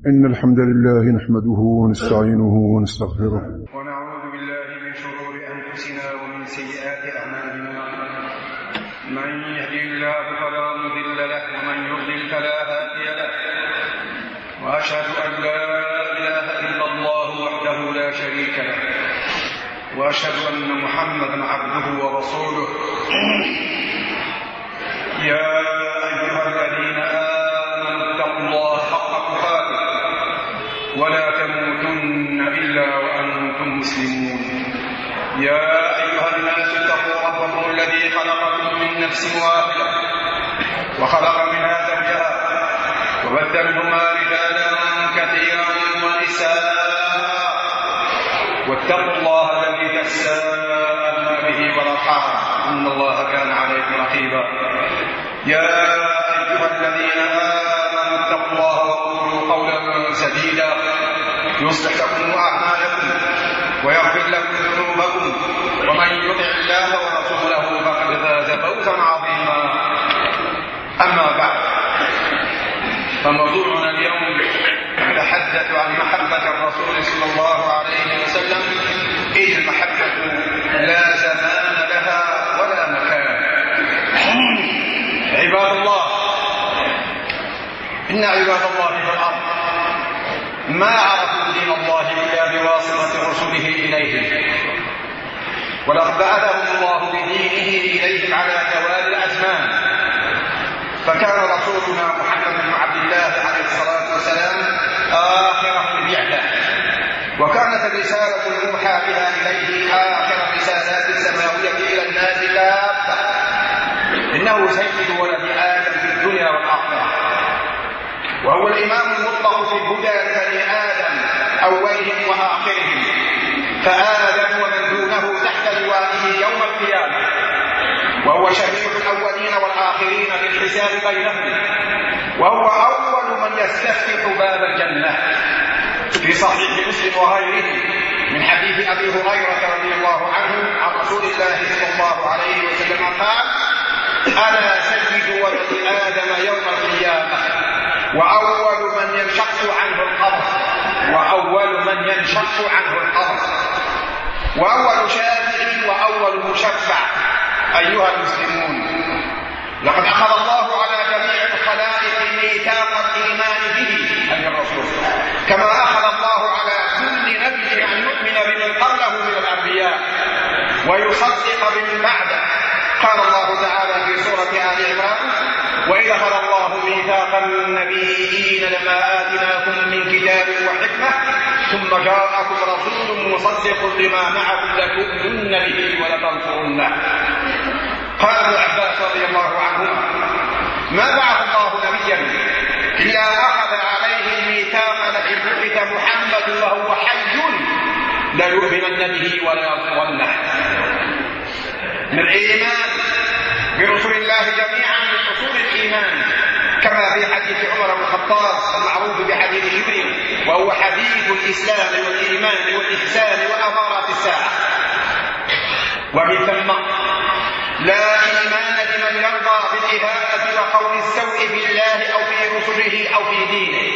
إن الحمد لله نحمده ونستعينه ونستغفره ونعوذ بالله من شرور أنفسنا ومن سيئات أعمالنا. من يهدي الله فلا مضل له ومن يضلل فلا هادي له، وأشهد أن لا إله إلا الله وحده لا شريك له، وأشهد أن محمدا عبده ورسوله. يا أيها الذين آمنوا اتقوا الله حق تقاته ولا تموتن إلا وأنتم مسلمون. يا أيها الناس اتقوا ربكم الذي خلقكم من نفس واحدة وخلق منها زوجها وبث منهما رجالا كثيرا ونساء، واتقوا الله الذي تساءلون به والأرحام إن الله كان عليكم رقيبا. يا أيها الذين آمنوا اتقوا الله وقولوا قولا سديدا يصلح لكم أعمالكم ويغفر لكم ذنوبكم، ومن يطع الله ورسوله فقد فاز فوزا عظيما. أما بعد، فموضوعنا اليوم نتحدث عن محبة الرسول صلى الله عليه وسلم، إذ المحبة لا زمان لها ولا مكان. عباد الله، إن عباد الله في الأرض ما عرفوا دين الله إلا بواسطة رسله إليهم، ولقد بعثهم الله بدينه إليهم على توالي الأزمان. فكان رسولنا محمد بن عبد الله عليه الصلاة والسلام آخر البعثة، وكانت الرسالة الموحى بها إليه آخر الرسالات السماوية إلى الناس كافة. إنه سيد ولد آدم في الدنيا والآخرة، وهو الإمام المطلق في هدى بني آدم أولهم وآخرهم، فآدم ومن دونه تحت لوائه يوم القيامة، وهو شفيع الأولين والآخرين في الحساب بينهم، وهو أول من يستفتح باب الجنة. في صحيح مسلم وغيره من حديث أبي هريرة رضي الله عنه عن رسول الله صلى الله عليه وسلم قال: أنا سيد ولد آدم يوم القيامة، وأول من ينشق عنه القبر، وأول شافع وأول مشفع. أيها المسلمون، لقد أخذ الله على جميع الخلائق ميثاق الإيمان به أي الرسول، كما أخذ الله على كل نبي أن يؤمن بمن قبله من الأنبياء ويصدق بمن بعده. قال الله تعالى في سورة آل عمران: وإذ أخذ الله ميثاق النبيين لما آتيناكم من كتاب وحكمة ثم جاءكم رسول مصدق لما معكم لتؤمنن به ولتنصرنه. قال ابن عباس رضي الله عنهما: ما بعث الله نبيا إلا أخذ عليه الميثاق لئن بعث محمد وهو حي ليؤمنن به ولينصرنه. من الإيمان برسول الله جميعا من أصول الإيمان، كما في حديث عمر بن الخطاب المعروف بحديث جبريل، وهو حديث الإسلام والإيمان والإحسان وأمارات الساعة. ومن ثم لا إيمان لمن يرضى بالإهانة وقول السوء في الله أو في رسله أو في دينه.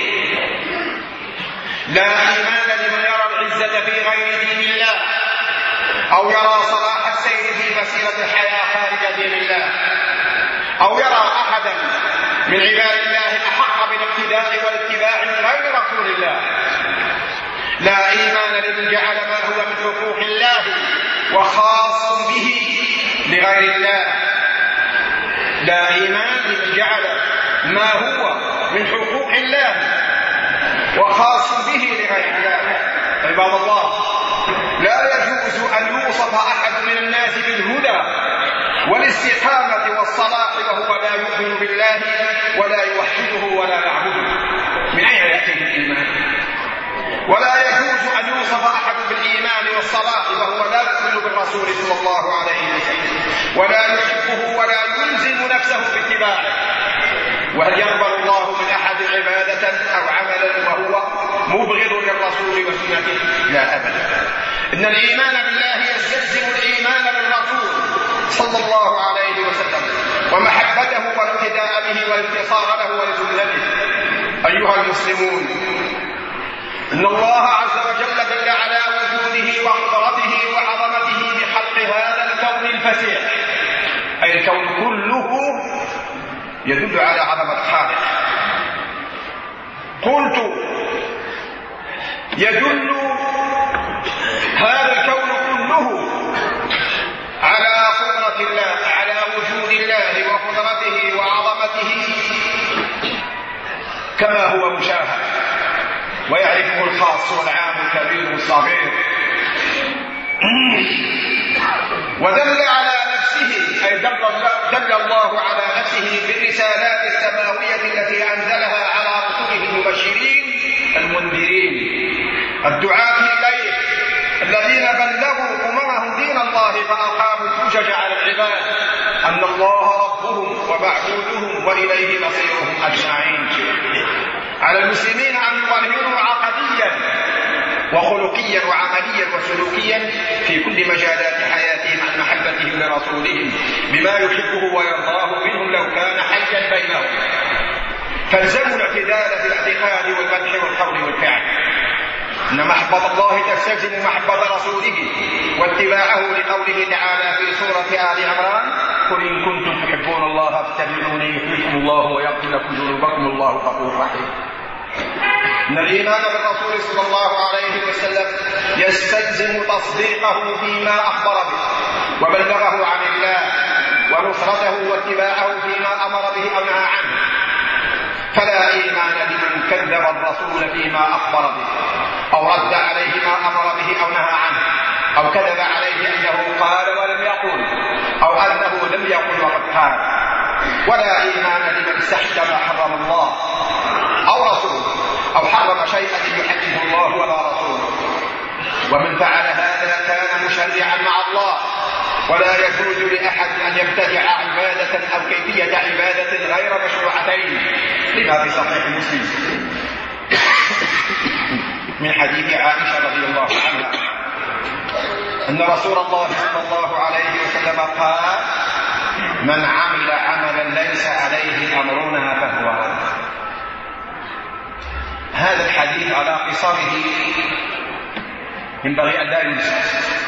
لا إيمان لمن يرى العزة في غير دين الله، أو يرى صلاح السير في مسيرة الحياة خارج دين الله، أو يرى أحدا من عباد الله أحق بالاقتداء والاتباع من غير رسول الله. لا إيمان لمن جعل ما هو من حقوق الله وخاص به لغير الله. لا إيمان لمن جعل ما هو من حقوق الله وخاص به لغير الله. عباد الله، لا يجوز أن يوصف أحد من الناس بالهدى والاستقامة والصلاح وهو لا يؤمن بالله ولا يوحده ولا يعبده. من أين يأتي الإيمان؟ ولا يجوز أن يوصف أحد بالإيمان والصلاح وهو لا يؤمن بالرسول صلى الله عليه وسلم ولا يحبه ولا يلزم نفسه باتباعه. وهل يقبل الله من أحد عبادة أو عملا وهو مبغض للرسول وسنته؟ لا أبدا. إن الإيمان بالله يستلزم الإيمان بالرسول صلى الله عليه وسلم ومحبته والاقتداء به والانتصار له ولسنته. أيها المسلمون، إن الله عز وجل دل على وجوده وقدرته وعظمته بخلق هذا الكون الفسيح، أي الكون كله يدل على عظمة الخالق. قلت يدل هذا الكون كله على قدرة الله، على وجود الله وقدرته وعظمته كما هو مشاهد ويعرفه الخاص والعام الكبير والصغير. ودل على نفسه، أي دل الله على نفسه بالرسالات السماوية التي أنزلها على رسله المبشرين المنذرين الدعاة إليه الذين بلغوا أممهم دين الله فأقاموا الحجج على العباد أن الله ربهم ومعبودهم وإليه مصيرهم أجمعين. على المسلمين أن يظهروا عقديا وخلقيا وعمليا وسلوكيا في كل مجالات حياتهم عن محبتهم لرسولهم بما يحبه ويرضاه منهم لو كان حيا بينهم، فالزموا الاعتدال في الاعتقاد والمدح والقول والفعل. إن محبة الله تستلزم محبة رسوله واتباعه لقوله تعالى في سورة آل عمران: قل إن كنتم تحبون الله فاتبعوني يحببكم الله ويغفر لكم ذنوبكم الله غفور رحيم. إن الإيمان بالرسول صلى الله عليه وسلم يستلزم تصديقه فيما أخبر به وبلغه عن الله، ونصرته واتباعه فيما أمر به أو نهى عنه. فلا إيمان لمن كذب الرسول فيما أخبر به أو رد عليه ما أمر به أو نهى عنه، أو كذب عليه أنه قال ولم يقل، أو أنه لم يقل وقد قال. ولا إيمان لمن استحكم حرم الله أو رسوله، أو حرم شيئا يحكمه الله ولا رسوله. ومن فعل هذا كان مشرعا مع الله، ولا يجوز لأحد أن يبتدع عبادة أو كيفية عبادة غير مشروعتين، لما في صحيح مسلم من حديث عائشة رضي الله عنها أن رسول الله صلى الله عليه وسلم قال: من عمل عملا ليس عليه أمرنا فهو رد. هذا الحديث على قصره ينبغي أن لا ينسى،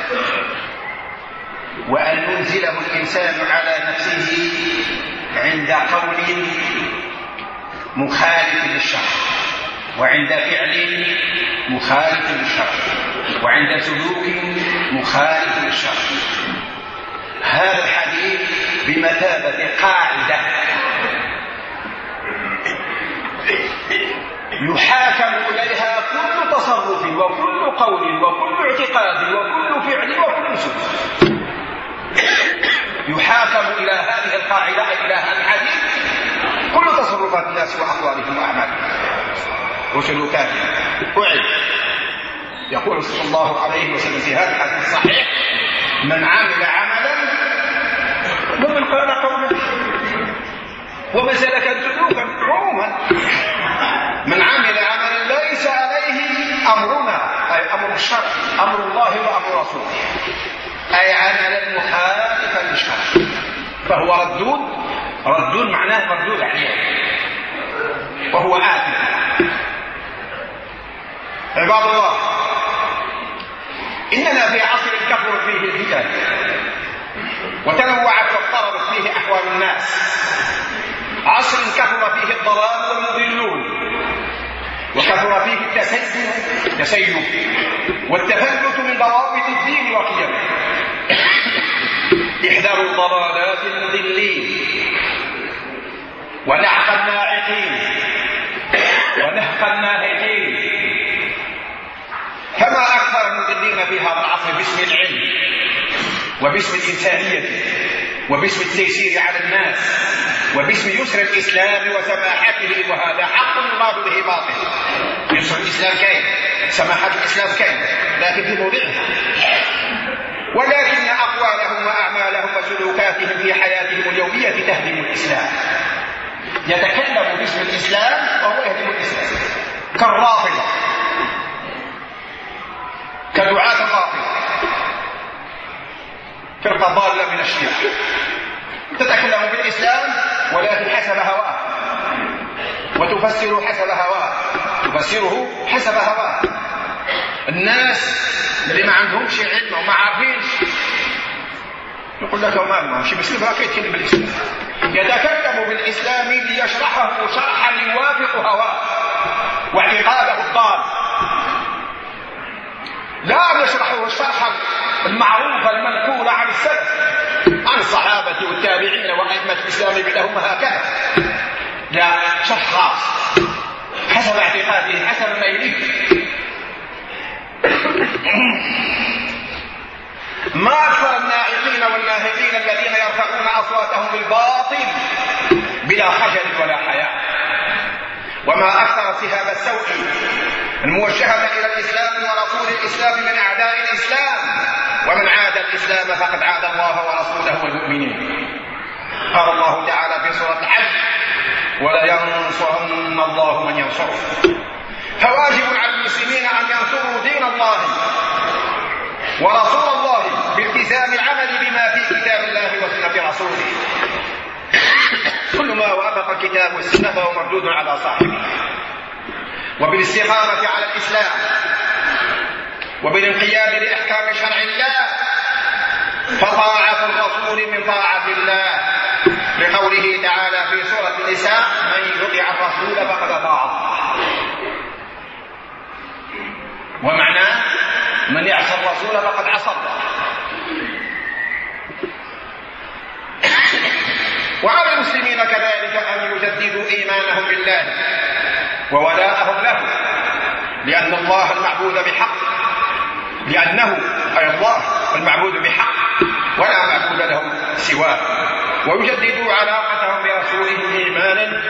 وأن ينزله الإنسان على نفسه عند قول مخالف للشرع، وعند فعل مخالف للشرع، وعند سلوك مخالف للشرع. هذا الحديث بمثابة قاعدة يحاكم إليها كل تصرف وكل قول وكل اعتقاد وكل فعل وكل سلوك. يحاكم إلى هذه القاعدة، إلى هذا الحديث، كل تصرفات الناس وأقوالهم وأعمالهم وسلوكاتهم. أعد يقول صلى الله عليه وسلم في هذا الحديث الصحيح: من عمل عملا، ومن قال قولا، ومن سلك سلوكا عموما. من عمل عملا ليس عليه أمرنا، أي أمر الشرع، أمر الله وأمر رسوله، أي عملا مخالفا للشرع، فهو ردود معناه مردود عليه، وهو آثم. عباد الله، إننا في عصر كثرت فيه الفتن وتنوعت واضطربت فيه أحوال الناس، عصر كثر فيه الضلال والمضلون، وكثر فيه التسيب والتفلت من ضوابط الدين وقيمه. احذروا ضلالات المضلين ونحق الناعقين ونهق الناهقين. كما أكثر المضلين في هذا العصر باسم العلم وباسم الإنسانية وباسم التيسير على الناس وباسم يسر الإسلام وسماحته، وهذا حق يراد به باطل. يسر الإسلام كاين، سماحة الإسلام كاين، لكن في موضعها. ولكن أقوالهم وأعمالهم وسلوكاتهم في حياتهم اليومية تهدم الإسلام. يتكلم باسم الإسلام وهو يهدم الإسلام، كالرافضة، كدعاة الرافضة، فرقة ضالة من الشيعة، تتكلم بالإسلام ولكن حسب هواه، وتفسر حسب هواه، تفسره حسب هواه. الناس اللي ما عندهمش علم وما عارفينش يقول لك ما شي مسلم راه كيتكلم بالاسلام، يتكلم بالاسلام ليشرحه شرحا يوافق هواه واعتقاده الضال، لا يشرحه الشرح المعروف المنقول عن السلف عن الصحابه والتابعين وائمه الاسلام بينهم هكذا، لا شرح خاص حسب اعتقاده حسب ما يريد. ما أكثر الناعقين والناهقين الذين يرفعون أصواتهم بالباطل بلا خجل ولا حياء، وما أكثر سهام السوء الموجهة إلى الإسلام ورسول الإسلام من أعداء الإسلام، ومن عاد الإسلام فقد عاد الله ورسوله والمؤمنين. قال الله تعالى في سورة الحج: ولا ينصرن الله من ينصره. فواجب على المسلمين أن ينصروا دين الله ورسول الله بالتزام العمل بما في كتاب الله وسنة رسوله. كل ما وافق الكتاب والسنة فهو مردود على صاحبه، وبالاستقامة على الإسلام وبالانقياد لإحكام شرع الله، فطاعة الرسول من طاعة الله، لقوله تعالى في سورة النساء: من يطع الرسول فقد أطاع الله. ومعناه من يعصى الرسول فقد عصى الله. وعلى المسلمين كذلك أن يجددوا إيمانهم بالله وولاءهم له، لأن الله المعبود بحق، لأنه أي الله المعبود بحق ولا معبود له سواه، ويجددوا علاقتهم برسوله إيمانا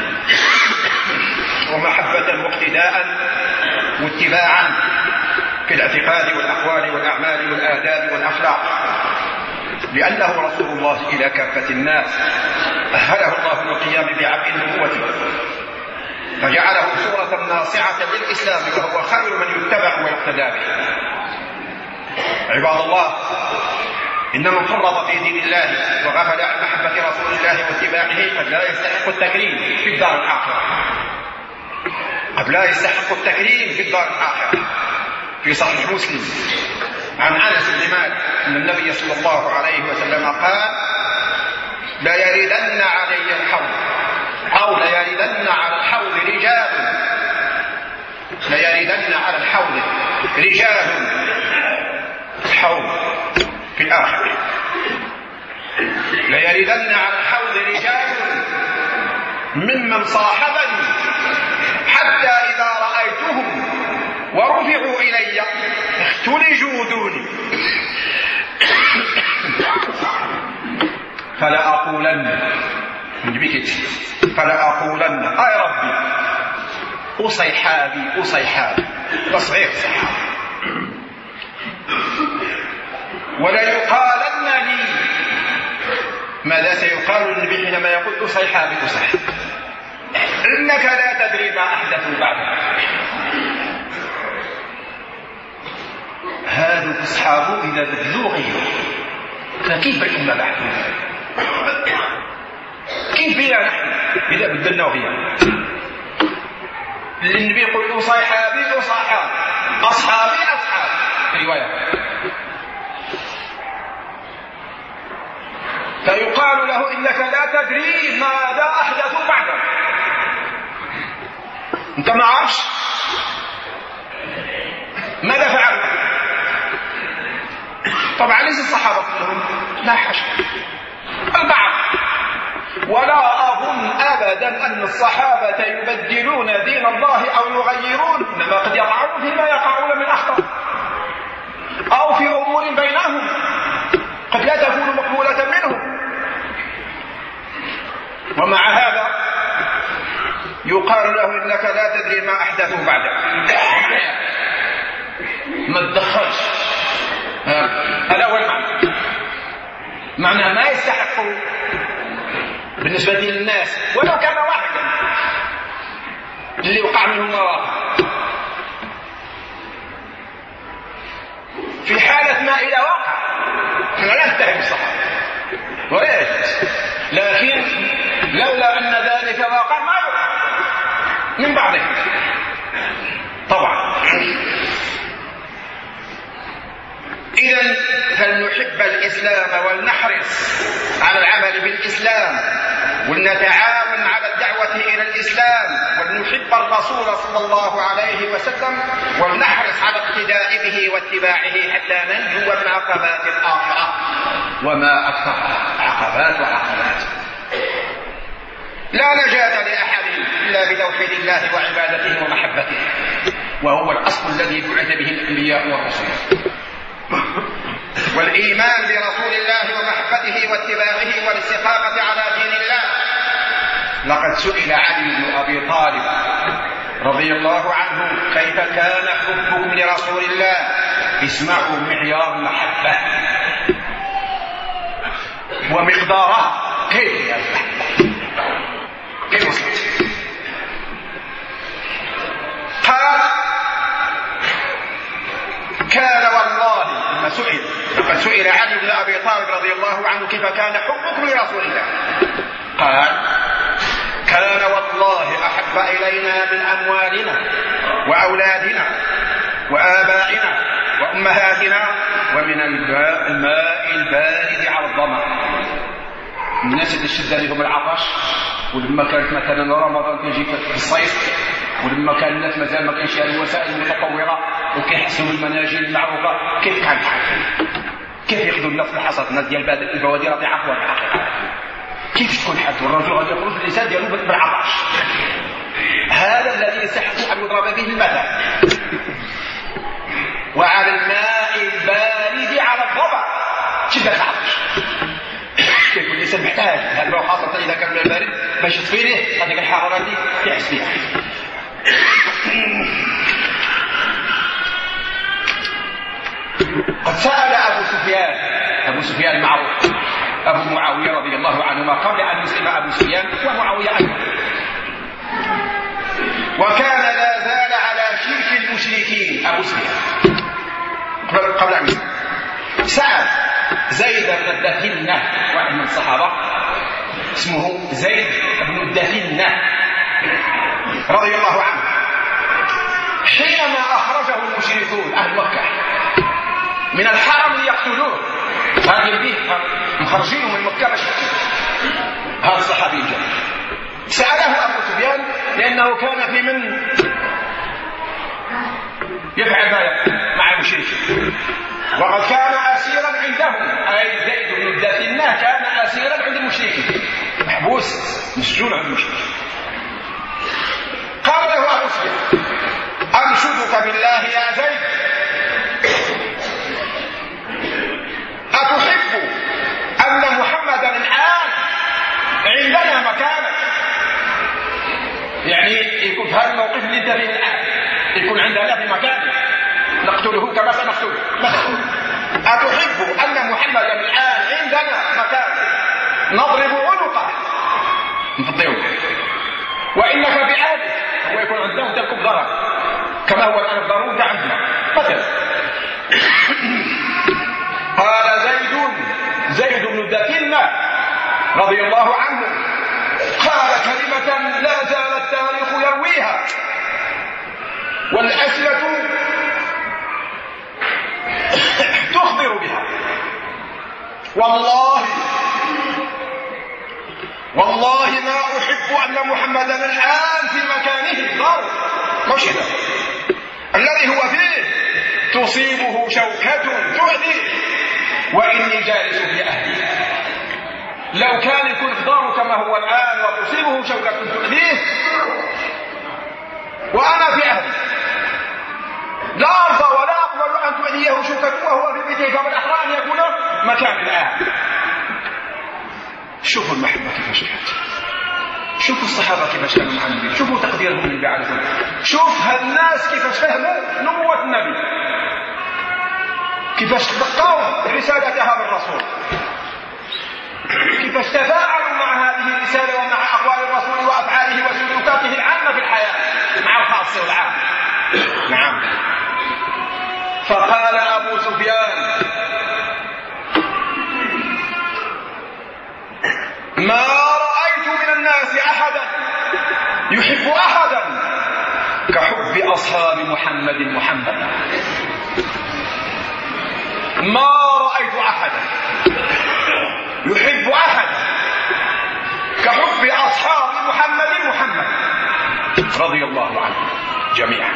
ومحبة واقتداء واتباعا في الاعتقاد والأقوال والأعمال والآداب والأخلاق، لأنه رسول الله إلى كافة الناس، أهله الله للقيام بعبء النبوة فجعله صورة ناصعة للإسلام، وهو خير من يتبع ويقتدى به. عباد الله، إن من فرط في دين الله وغفل عن محبة رسول الله واتباعه قد لا يستحق التكريم في الدار الآخرة، قد لا يستحق التكريم في الدار الآخرة. في صحيح مسلم عن أنس بن مالك أن النبي صلى الله عليه وسلم قال: لا يردن علي الحوض، أو لا يردن على الحوض رجال، لا يردن على الحوض رجال، الحوض في الآخرة، لا يردن على الحوض رجال ممن صاحبني حتى إذا رأيتهم ورفعوا إلي اختلجوا دوني فلا أقولن أي ربي أصيحابي تصغير صحابي، ولا يقالن لي. ماذا سيقال للنبي حينما يقول أصيحابي إنك لا تدري ما أحدثوا بعدك. هذا أصحابه إذا بدلوا غيره، فكيف الأمة بعدهم؟ كيف بنا نحن إذا بدلنا غيره؟ النبي يقول أصحابي أصحاب رواية، فيقال له إنك لا تدري ماذا أحدثوا بعدك، أنت ما عارفش ماذا فعلوا. طبعا ليس الصحابة كلهم، لا حشا، البعض. ولا أظن أبدا أن الصحابة يبدلون دين الله أو يغيرون، إنما قد يقعون فيما يقعون من أخطاء أو في أمور بينهم قد لا تكون مقبولة منهم، ومع هذا يقال له إنك لا تدري ما أحدثوا بعدك. ما تدخلش، هذا هو معنى ما يستحقه بالنسبة للناس ولو كان واحدا اللي وقع منهم مواقع. في حالة ما إذا وقع احنا لا نتهم الصحابة ولا يجوز، لكن لولا أن ذلك واقع ما يوقع من بعده طبعا. أن نحب الإسلام ولنحرص على العمل بالإسلام ولنتعاون على الدعوة إلى الإسلام ولنحب الرسول صلى الله عليه وسلم ولنحرص على اقتداء به واتباعه حتى ننجو من عقبات الآخرة. وما أكثر عقبات. لا نجاة لأحد إلا بتوحيد الله وعبادته ومحبته، وهو الأصل الذي بعث به الأنبياء والرسل. والإيمان برسول الله ومحبته واتباعه والاستقامة على دين الله. لقد سئل علي بن أبي طالب رضي الله عنه كيف كان حبكم لرسول الله؟ اسمعوا معيار المحبة ومقداره كيف وصلت. قال كان والله لما سئل، لقد سئل علي بن أبي طالب رضي الله عنه كيف كان حبكم لرسول الله، قال كان والله أحب إلينا من أموالنا وأولادنا وآبائنا وأمهاتنا ومن الماء البارد على الظمأ. الناس اللي شد عليهم العطش، ولما كانت مثلا رمضان تجي في الصيف، ولما كان الناس مازال ما كانش الوسائل المتطوره وكيحسوا بالمناجيل المعروفه، كيف كان الحال؟ كيف ياخذوا الناس في الحصاد، الناس ديال البوادر في عقوه الحقيقه، كيف تكون حد والرجل غادي يخرج اللسان ديالو بالعطش؟ هذا الذي يستحق ان يضرب به المثل. وعلى الماء البارد على الضبع شدة العطش، كيف الانسان محتاج هذا الماء، خاصه اذا كان الماء بارد باش يطفي له هذيك الحراره دي يحس بها. قد سأل أبو سفيان المعروف أبو معاوية رضي الله عنهما قبل أن يسلم أبو سفيان ومعاوية أيضا، وكان لا زال على شرك المشركين أبو سفيان قبل أن يسلم. سأل زيد بن الدثنة، واحد من الصحابة اسمه زيد بن الدثنة رضي الله عنه، حينما أخرجه المشركون أهل مكة من الحرم ليقتلوه، هذا البيت مخرجينه من مكة باش هذا الصحابي الجليل. سأله أبو سفيان لأنه كان في من يفعل مع المشركين، وقد كان أسيرا عندهم، أي زيد بن الدثنة كان أسيرا عند المشركين، محبوس مسجون عند المشركين. قال له أبو سفيان أنشدك بالله يا زيد أتحب أن محمدا الآن عندنا مكانك، يعني يكون في هذا الموقف اللي انت فيه الآن يكون عندنا في مكانك نقتله كما سنقتله مثلا. أتحب أن محمدا الآن عندنا مكانك نضرب عنقه نفضيه، وإنك بعاده هو يكون عندنا تركب ضرر كما هو الآن الضرورة عندنا مثلا. قال زيد بن الدثنة رضي الله عنه قال كلمة لا زال التاريخ يرويها والأسئلة تخبر بها، والله ما أحب أن محمدا الآن في مكانه ضر مشهدا الذي هو فيه تصيبه شوكة تؤذيه وإني جالس في أهلي. لو كان يكون في داره كما هو الآن وتصيبه شوكة تؤذيه وأنا في أهلي لا أرضى ولا أقبل أن تؤذيه شوكة وهو في بيته، فبالأحرى أن يكون مكان الآن. شوفوا المحبة كيفاش كانت، شوفوا الصحابة كيفاش كانوا مع النبي، شوفوا تقديرهم للنبي عليه الصلاة والسلام، شوف هالناس كيفاش فهموا نبوة النبي، كيفاش تلقوا رسالتها بالرسول، كيفاش تفاعلوا مع هذه الرسالة ومع أقوال الرسول وأفعاله وسلوكاته العامة في الحياة مع الخاص والعام. نعم. فقال أبو سفيان ما رأيت من الناس أحدا يحب أحدا كحب أصحاب محمد. ما رأيت أحدا يحب أحدا كحب أصحاب محمد رضي الله عنهم جميعا.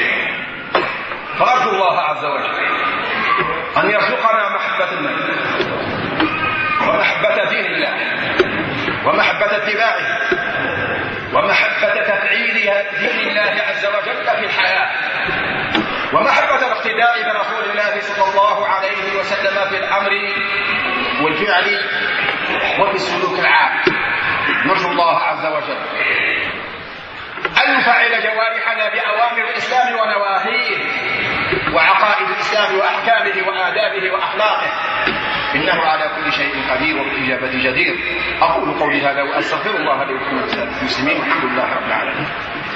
فأرجو الله عز وجل أن يرزقنا محبة النبي ومحبة دين الله ومحبة اتباعه ومحبة تفعيل دين الله عز وجل في الحياة ومحبة الاقتداء برسول الله صلى الله عليه وسلم في الأمر والفعل وفي السلوك العام. نرجو الله عز وجل أن نفعل جوارحنا بأوامر الإسلام ونواهيه وعقائد الإسلام وأحكامه وآدابه وأخلاقه، إنه على كل شيء قدير وبالإجابة جدير. أقول قولي هذا وأستغفر الله لي ولكم المسلمين، والحمد لله رب العالمين.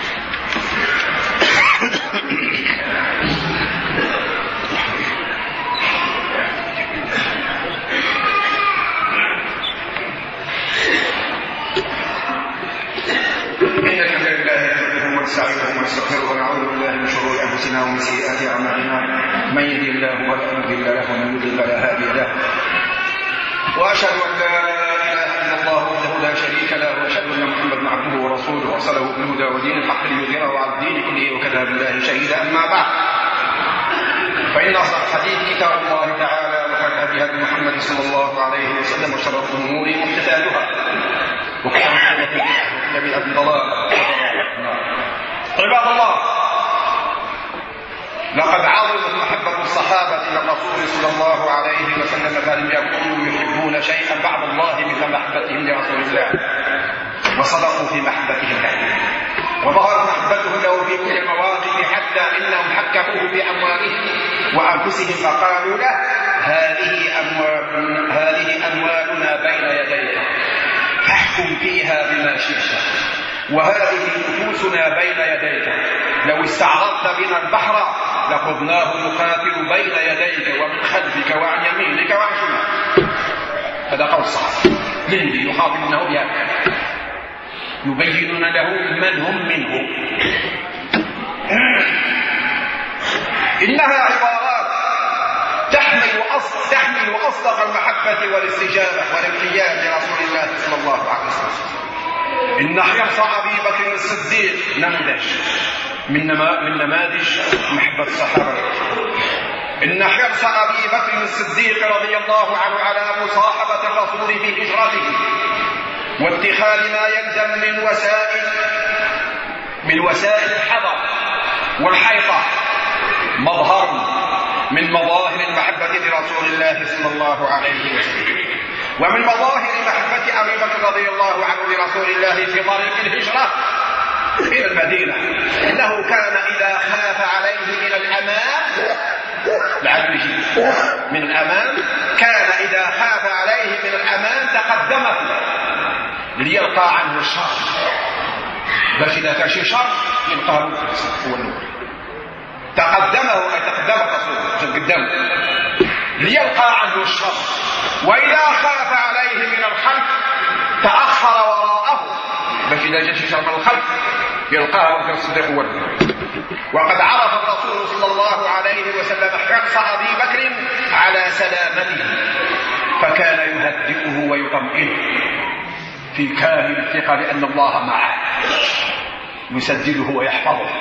إن الحمد لله نحمده ونستعينه ونستغفره ونعوذ بالله من شرور أنفسنا ومن سيئات أعمالنا، من يهده الله فلا مضل له ومن يضلل فلا هادي له، وأشهد أن لا إله إلا الله وحده لا شريك له، وأشهد أن محمدا عبده ورسوله أرسله بالهدى ودين الحق ليظهره على الدين كله وكفى بالله شهيدا. أما بعد، فإن أصدق الحديث كتاب الله تعالى وخير الهدي هدي محمد صلى الله عليه وسلم، وشر الأمور محدثاتها وكل محدثة بدعة ضلالة. عباد الله، لقد عظمت محبة الصحابة إلى الرسول صلى الله عليه وسلم، فلم يكونوا يحبون شيئا بعد الله مثل محبتهم لرسول الله، وصدقوا في محبتهم له، وظهرت محبتهم له في كل المواقف، حتى إنهم حكموه بأموالهم وأنفسهم فقالوا له: هذه أموالنا بين يديك فاحكم فيها بما شئت، وهذه نفوسنا بين يديك، لو استعرضت بنا البحر لخذناه نقاتل بين يديك ومن خلفك وعن يمينك وعن شمالك. هذا قول الصحابة للذي يخاطبونه بهذا، يبينون له من هم منه. إنها عبارات تحمل أصدق المحبة والاستجابة والانقياد لرسول الله صلى الله عليه وسلم. إن حرص أبي بكر الصديق نموذج من نماذج محبة الصحابة. إن حرص أبي بكر الصديق رضي الله عنه على مصاحبة الرسول في هجرته واتخاذ ما يلزم من وسائل الحذر والحيطة مظهر من مظاهر المحبة لرسول الله صلى الله عليه وسلم. ومن مظاهر محبة أبي بكر رضي الله عنه لرسول الله في طريق الهجرة إلى المدينة، إنه كان إذا خاف عليه من الأمام من الأمام كان إذا خاف عليه من الأمام تقدمه ليلقى عنه الشر، باش إذا كان شي شر يلقاه هو النور. تقدمه أي تقدم الرسول قدامه ليلقى عنه الشر، وإذا خاف عليه من الخلف تأخر وراءه باش إذا جاء شي شر من الخلف يلقاه في الصديق هو النور. وقد عرف الرسول صلى الله عليه وسلم حرص أبي بكر على سلامته، فكان يهدئه ويطمئنه في كامل الثقة بأن الله معه يسدده ويحفظه.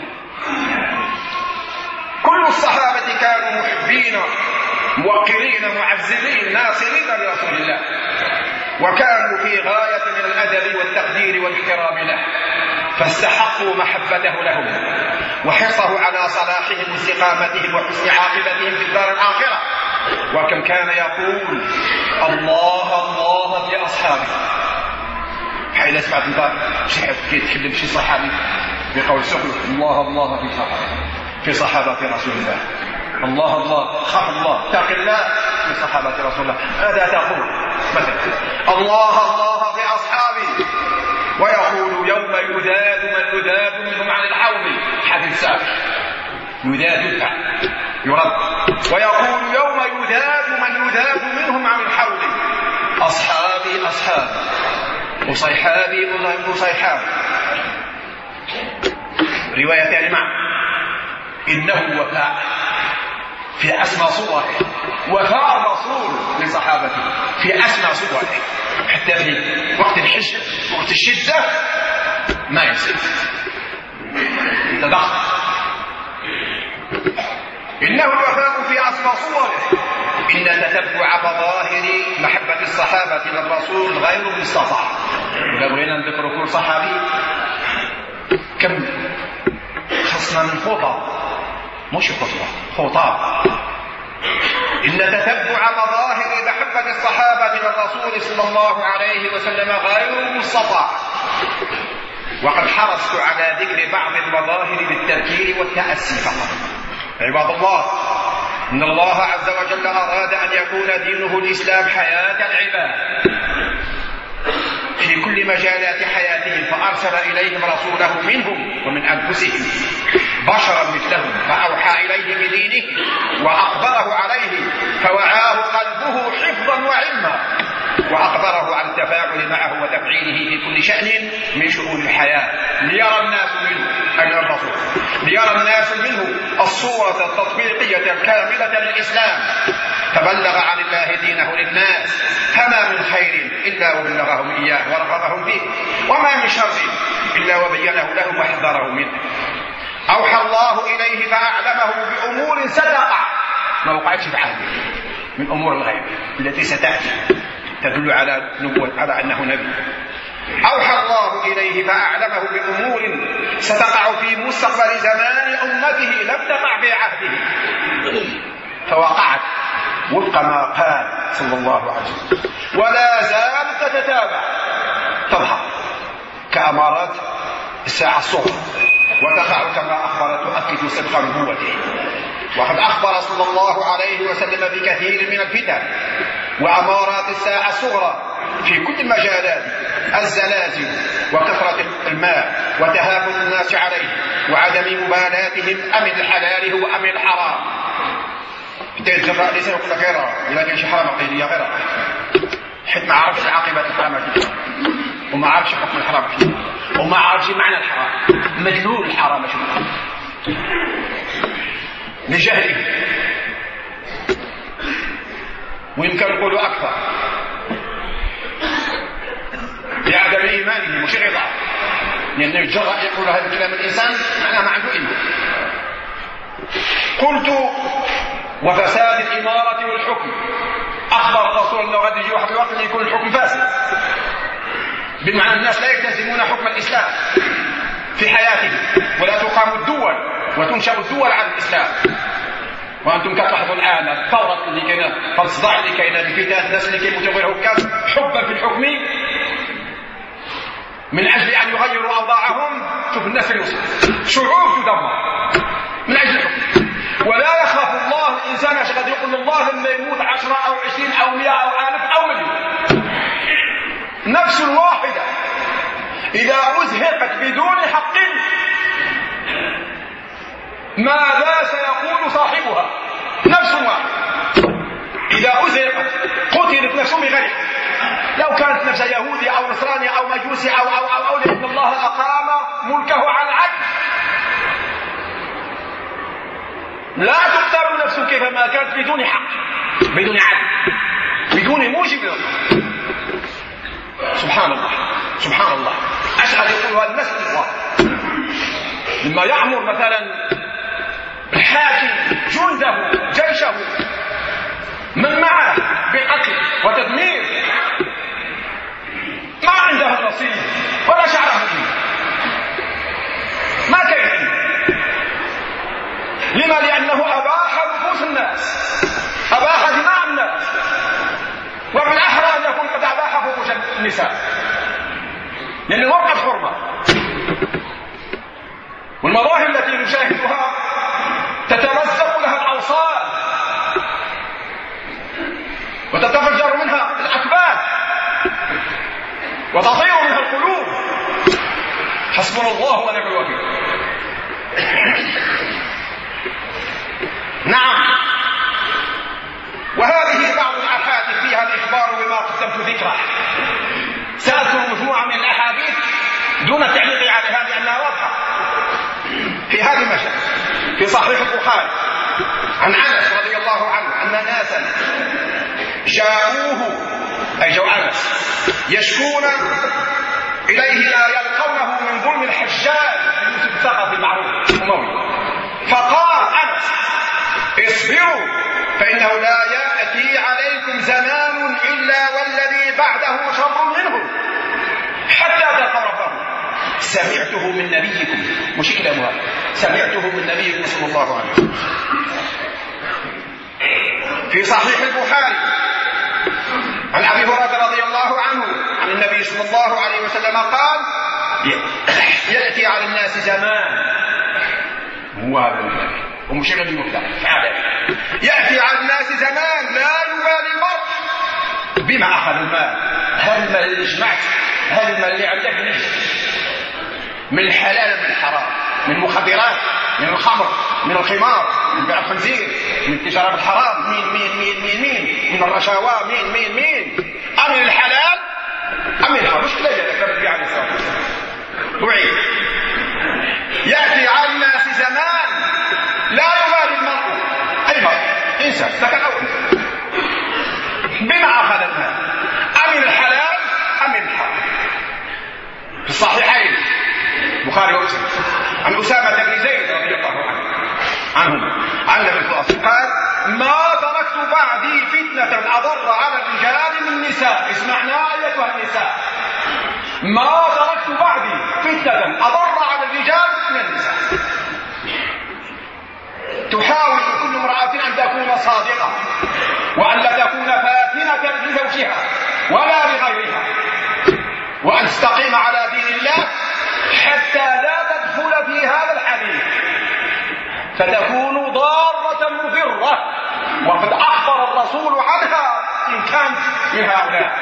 كل الصحابة كانوا محبين موقرين معززين ناصرين لرسول الله، وكانوا في غاية من الأدب والتقدير والاحترام له، فاستحقوا محبته لهم وحرصه على صلاحهم واستقامتهم وحسن عاقبتهم في الدار الآخرة. وكم كان يقول: الله الله في أصحابه. حين سمعت انت شي يتكلم شي صحابي بقول سخن: الله الله في صحابة رسول الله، الله الله خاف الله اتق الله في صحابة رسول الله. هذا تقول مثلا الله الله في أصحابه، ويقول: يوم يذاد من يذاد منهم عن الحوض، حديث سابق يذاد يدفع يرد، ويقول: يوم يذاد من يذاد منهم عن الحوض، أصحابي أصحابي وصيحابي وصيحابي. رواية يعني معه إنه وفاء في أسمى صوره، وفاء الرسول لصحابته في أسمى صوره، حتى في وقت الحج وقت الشدة ما ينسى تدخل. إنه الوفاء في أسمى صوره، إن تتبع مظاهر محبة الصحابة للرسول غير مستطاع. لو بغينا نذكر كل صحابي كم خصنا من خطى، مش خطى. إن تتبع مظاهر محبة الصحابة للرسول صلى الله عليه وسلم غير مستطاع، وقد حرصت على ذكر بعض المظاهر بالتذكير والتأسي فقط. عباد الله، إن الله عز وجل أراد أن يكون دينه الإسلام حياة العباد في كل مجالات حياتهم، فأرسل إليهم رسوله منهم ومن أنفسهم بشرا مثلهم، فأوحى إليه بدينه وأخبره عليه، فوعاه قلبه حفظا وعلما، وأخبره عن التفاعل معه وتفعيله في كل شأن من شؤون الحياة، ليرى الناس منه أي الرسول، ليرى الناس منه الصورة التطبيقية الكاملة للإسلام، فبلغ عن الله دينه للناس، فما من خير إلا وبلغهم إياه ورغبهم فيه، وما من شر إلا وبينه لهم وحذره منه. أوحى الله إليه فأعلمه بأمور ستقع ما وقعتش في عهده من أمور الغيب التي ستأتي تدل على نبوة، على أنه نبي. أوحى الله إليه فأعلمه بأمور ستقع في مستقبل زمان أمته لم تقع في عهده، فوقعت وفق ما قال صلى الله عليه وسلم، ولا زالت تتتابع تظهر كأمارات الساعة الصغرى، وتقع كما أخبر تؤكد صدق نبوته. وقد أخبر صلى الله عليه وسلم بكثير من الفتن وأمارات الساعة الصغرى في كل المجالات، الزلازل وكثرة الماء وتهافت الناس عليه وعدم مبالاتهم أمن الحلال هو أمن الحرام. تجرأ ليس يقول لك غيره، إذا كان شي حرام قيلية غيره، حيث ما عرفش عاقبة الحرام فيه، وما عرفش حكم الحرام فيه، وما عرفش معنى الحرام، مدلول الحرام شو لجهله، ويمكن نقول أكثر لعدم إيمانه مش رضا، لأنه يتجرأ يقول هذا الكلام الإنسان معناه ما عنده إيمان. قلت وفساد الإمارة والحكم، أخبر الرسول أنه غادي يجي واحد الوقت يكون الحكم فاسد، بمعنى الناس لا يلتزمون حكم الإسلام في حياتهم، ولا تقام الدول وتنشأ الدول على الإسلام. وأنتم كتلاحظوا الآن الثورة اللي كاينة، الصداع اللي كاينة، الفتات، الناس اللي كيموتوا غير هكام حبا في الحكم من أجل أن يغيروا أوضاعهم. شوف الناس الوصول شعوب تدمر من أجل الحكم، ولا يخاف الله الإنسان اش غادي يقول الله لما يموت 10 أو 20 أو 100 أو 1000 أو مليون. نفس واحدة إذا أزهقت بدون حق ماذا سيقول صاحبها؟ نفس واحدة إذا أزهقت قتلت نفس بغير حق، لو كانت نفس يهودي أو نصراني أو مجوسي أو لأن الله أقام ملكه على العدل. لا تقتل نفس كيفما كانت بدون حق، بدون عدل، بدون موجب. سبحان الله سبحان الله. أشهد يقول هذا الناس لما يأمر مثلا الحاكم جنده جيشه من معه بقتل وتدمير ما عنده النصيب ولا شعره فيه، ما كان. لما؟ لأنه أباح نفوس الناس، أباح دماء الناس، وبالأحرى أن يكون قد أباح فروج النساء، لأن الوقت حرمة. والمظاهر التي نشاهدها تتمزق لها الأوصال وتتفجر منها الأكباد وتطير منها القلوب. حسبنا الله ونعم الوكيل. نعم، وهذه بعض الأحاديث فيها الإخبار بما قدمت ذكره. سأذكر مجموعة من الأحاديث دون التعليق عليها لأنها واضحة في هذه المجال. في صحيح البخاري عن أنس رضي الله عنه أن ناسا جاءوه أي جو أنس يشكون إليه لا يلقونه من ظلم الحجاج يوسف الثقفي المعروف الأموي. فقال أنس اصبروا فإنه لا يأتي عليكم زمان إلا والذي بعده شر منه حتى تلقوا ربه. سمعته من نبيكم، مش كلامه، سمعته من نبيكم صلى الله عليه وسلم. في صحيح البخاري عن أبي هريرة رضي الله عنه عن النبي صلى الله عليه وسلم قال يأتي على الناس زمان، هو هذا المثال ومش غير المبتدا فعلا، يأتي على الناس زمان لا يبالي المرء بما أخذ المال، هل المال اللي جمعت، هل المال اللي عندك من الحلال من الحرام، من المخدرات، من الخمر، من الخمار، من بيع الخنزير، من تجارة الحرام، مين من الرشاوى، مين أم من الحلال أم من الحرام. مش كده النبي عليه الصلاة والسلام وعيد يأتي على الناس زمان لا يبالي المرء، أي مرء إنسان ذكر أو أنثى، بما أخذ المال أم من الحلال أم من الحرام. في الصحيحين البخاري ومسلم عن أسامة بن زيد رضي الله عنه عن النبي صلى الله عليه وسلم قال ما تركت بعدي فتنة أضر على الرجال من النساء. اسمعنا أيتها النساء، ما تركت بعدي فتنة أضر على الرجال من النساء. تحاول كل امرأة أن تكون صادقة وأن لا تكون فاتنة لزوجها ولا لغيرها، وأن تستقيم على دين الله حتى لا تدخل في هذا الحديث فتكون ضارة مضرة، وقد أخبر الرسول عنها إن كانت من هؤلاء.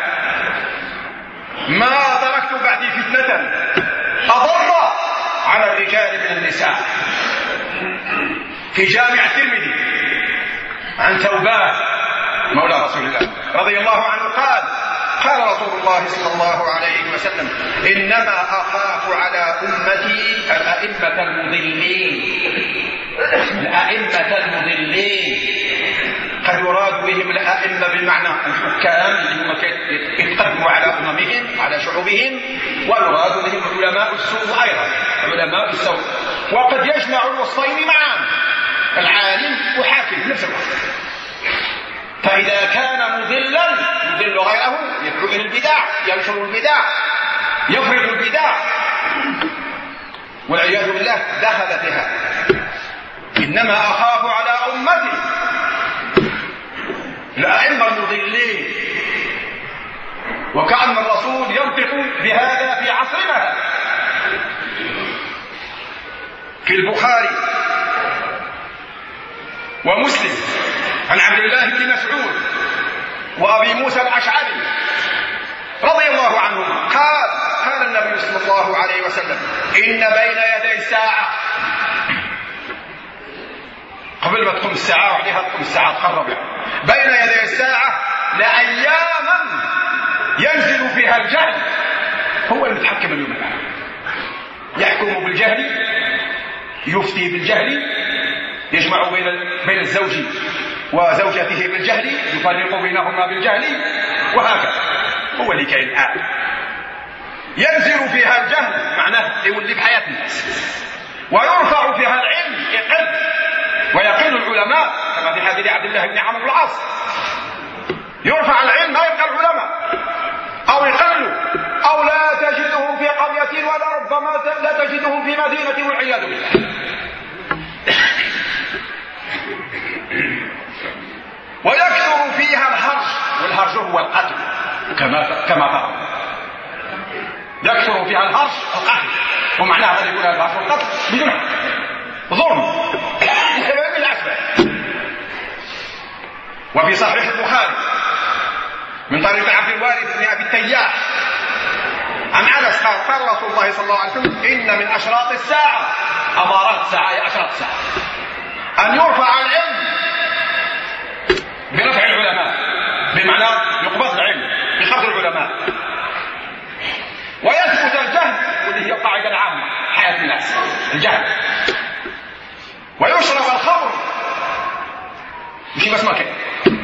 ما تركت بعدي فتنة أضر على الرجال من النساء. في جامع الترمذي عن ثوبان مولى رسول الله رضي الله عنه قال رسول الله صلى الله عليه وسلم إنما أخاف على أمتي الأئمة المضلين. قد يراد بهم الأئمة بالمعنى الحكام اللي هم يتقدموا على أممهم على شعوبهم، ويراد بهم علماء السوء أيضا، علماء السوء، وقد يجمع الوصفين معا، العالم وحاكم في نفس الوقت. فإذا كان مضلا يضل غيره، يدعو إلى البدع، ينشر البدع، يفرض البدع، والعياذ بالله دخل فيها. إنما أخاف على أمتي الأئمة المضلين. وكأن الرسول ينطق بهذا في عصرنا. في البخاري ومسلم عن عبد الله بن مسعود وأبي موسى الأشعري رضي الله عنهما قال النبي صلى الله عليه وسلم إن بين يدي الساعة، قبل ما تقوم الساعة وعليها تقوم الساعة تقرب، بين يدي الساعة لأياما ينزل فيها الجهل، هو المتحكم اليوم الآن، يحكم بالجهل، يفتي بالجهل، يجمع بين الزوج وزوجته بالجهل، يفرق بينهما بالجهل، وهكذا هو اللي كاين الآن. ينزل فيها الجهل معناه يولي بحياة الناس، ويرفع فيها العلم يقل ويقل العلماء، كما في حديث عبد الله بن عمرو بن العاص، يرفع العلم ما يبقى العلماء أو يقلوا أو لا تجدهم في قرية ولا ربما لا تجدهم في مدينة والعياذ بالله. ويكثر فيها الهرج، والهرج هو القتل كما ترى، يكثر فيها الهرج القتل، ومعنى هذا يقول الهرج والقتل بدون ظلم لسبب الأسباب. وفي صحيح البخاري من طريق عبد الوارث بن أبي التياح عن أنس قال رسول الله صلى الله عليه وسلم إن من أشراط الساعة، أمارات الساعة هي أشراط الساعة، أن يرفع العلم برفع العلماء، بمعنى يقبض العلم بقبض العلماء، ويثبت الجهل، واللي هي القاعدة العامة حياة الناس الجهل، ويشرب الخمر ماشي بس ما كان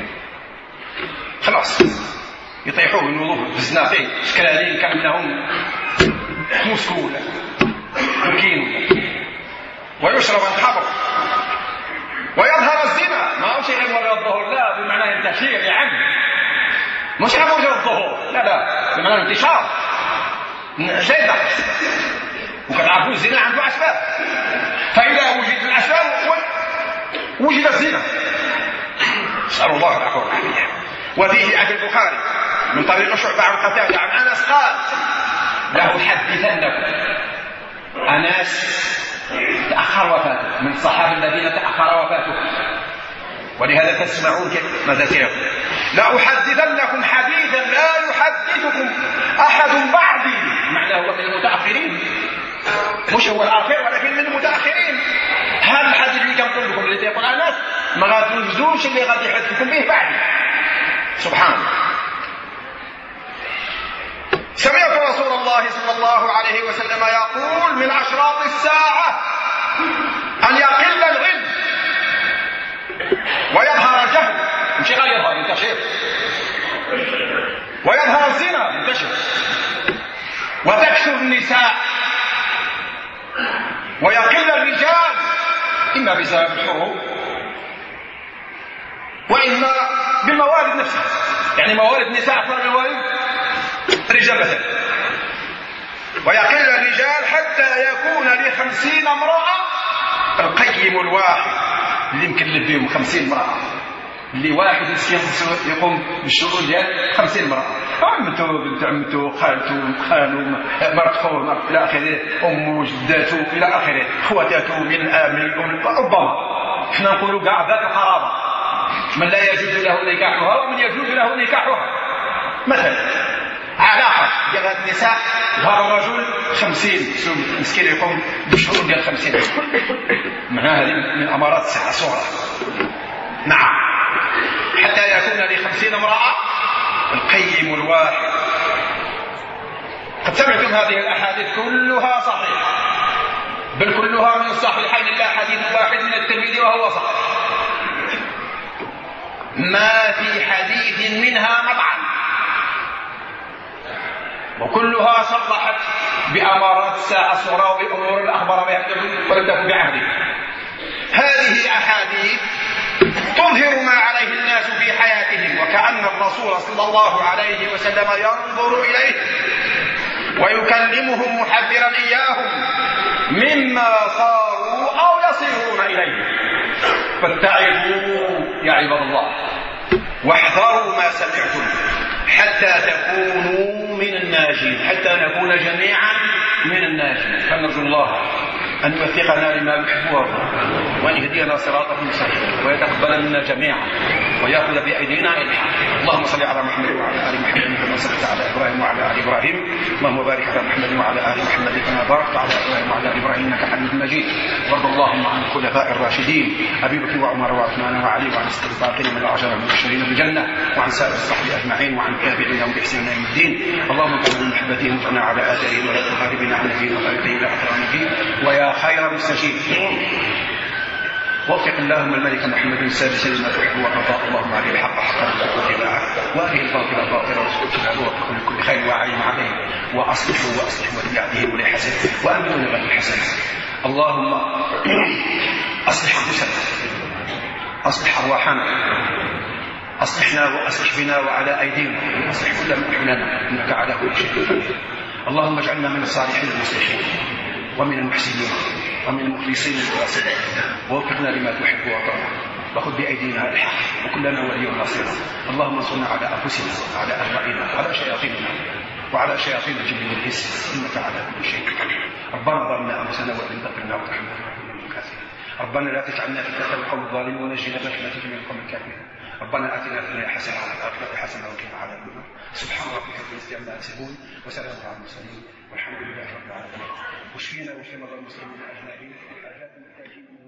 خلاص يطيحوه ينوضوه بالزناطين سكرالين كأنهم مسكول مكين، ويشرب الخمر ويظهر الزنا. ما هو شيء غير وجه الظهور، لا بمعنى انتشير يعني، مش على وجه الظهور، لا بمعنى انتشار شدة. وكتعرفوا الزنا عنده أسباب، فإذا وجد الأسباب وجد الزنا. نسأل الله العفو والعافية. وفيه عن البخاري من طريق شعبة عن قتادة عن أنس قال: لأحدثنكم. أنس تأخر وفاته، من الصحابة الذين تأخر وفاته، ولهذا تسمعون ماذا سيقول: لأحدثنكم حديثا لا يحدثكم أحد بعدي. معناه هو من المتأخرين، مش هو الآخر ولكن من المتأخرين. هذا الحديث اللي كنقول لكم اللي يقول أنس ما غاتوجدوش اللي غادي يحدثكم به بعدي. سبحان الله. سمعت رسول الله صلى الله عليه وسلم يقول: من أشراط الساعة أن يقل العلم ويظهر الجهل، مش غير ينتشر، ويظهر الزنا ينتشر، وتكثر النساء، ويقل الرجال، إما بسبب الحروب وإما بالموارد نفسها، يعني موارد النساء أكثر من موارد الرجال مثلا. ويقل الرجال حتى يكون ل50 امرأة القيم الواحد اللي مكلف بهم 50 امرأة، اللي واحد يقوم بالشؤون ديال 50 امرأة، عمته بنت عمته خالته خاله مرت خوه إلى آخره، أمه جداته إلى آخره، خواتاته من ربما احنا نقولوا كاع ذات القرابة، من لا يجوز له نكاحها ومن يجوز له نكاحها. مثلا علاقة ديال هاد النساء، هذا الرجل 50 مسكين يقوم بالشؤون ديال 50، معناها هذه من أمارات الساعة صورة. نعم، حتى يكون ل50 امرأة القيم الواحد. قد سمعتم هذه الأحاديث كلها صحيحة، بل كلها من الصحيحين إلا حديث واحد من الترمذي وهو صحيح، ما في حديث منها مطعن، وكلها صرحت بأمارات الساعة الصغرى وبأمور الأخبار ولم تكن بعهده. هذه أحاديث تظهر ما عليه الناس في حياتهم، وكأن الرسول صلى الله عليه وسلم ينظر إليه ويكلمهم محذرا إياهم مما صاروا أو يصيرون إليه. فاتعظوا يا عباد الله واحذروا ما سمعتم حتى تكونوا من الناجين، حتى نكون جميعا من الناجين. فنرجو الله أن يوفقنا لما يحب ويرضى، وأن يهدينا صراطه المستقيم، ويتقبل منا جميعا، ويأخذ بأيدينا إلى الحق. اللهم صل على محمد وعلى آل محمد كما صليت على إبراهيم وعلى آل إبراهيم، اللهم بارك على محمد وعلى آل محمد كما باركت على إبراهيم وعلى آل إبراهيم إنك حميد مجيد. وارض اللهم عن الخلفاء الراشدين أبي بكر وعمر وعثمان وعلي، وعن الباقين من العشرة المبشرين بالجنة، وعن سائر الصحابة أجمعين، وعن التابعين لهم بإحسان إلى يوم الدين. اللهم اجعلنا من محبتهم وارفعنا على آثارهم ولا تخالفنا عن نبينا وطريقه إلى آخر الدين. ويا خير مستجيب وفق اللهم الملك محمد السادس لما تحب وترضى، اللهم عليه الحق حقا واتباعه، واريه الباطل باطلا واسكته وفق لكل خير وعلم عليه، واصلحوا وليعده وليحسن وامنوا لغير الحسن. اللهم اصلح انفسنا، اصلح ارواحنا، اصلحنا واصلح بنا وعلى ايدينا، اصلح كل من احلنا انك على كل شيء قدير. اللهم اجعلنا من الصالحين المصلحين ومن المحسنين ومن المخلصين الواصلين، ووفقنا لما تحب وترضى، وخذ بأيدينا الحق وكلنا ولي نصيرا. اللهم انصرنا على أنفسنا وعلى أهوائنا وعلى شياطيننا وعلى شياطين الجن والإنس إنك على كل شيء قدير. ربنا ظلمنا أنفسنا وإن تغفر لنا وترحمنا لنكن من الخاسرين. ربنا لا تجعلنا فتنة للقوم الظالمين ونجنا برحمتك من القوم الكافرين. ربنا آتنا في الدنيا حسنة وفي الآخرة حسنة وقنا عذاب النار. سبحان ربك رب العزة عما يصفون وسلام على المرسلين والحمد لله رب العالمين. واشفينا واشف مرضى المسلمين أجمعين.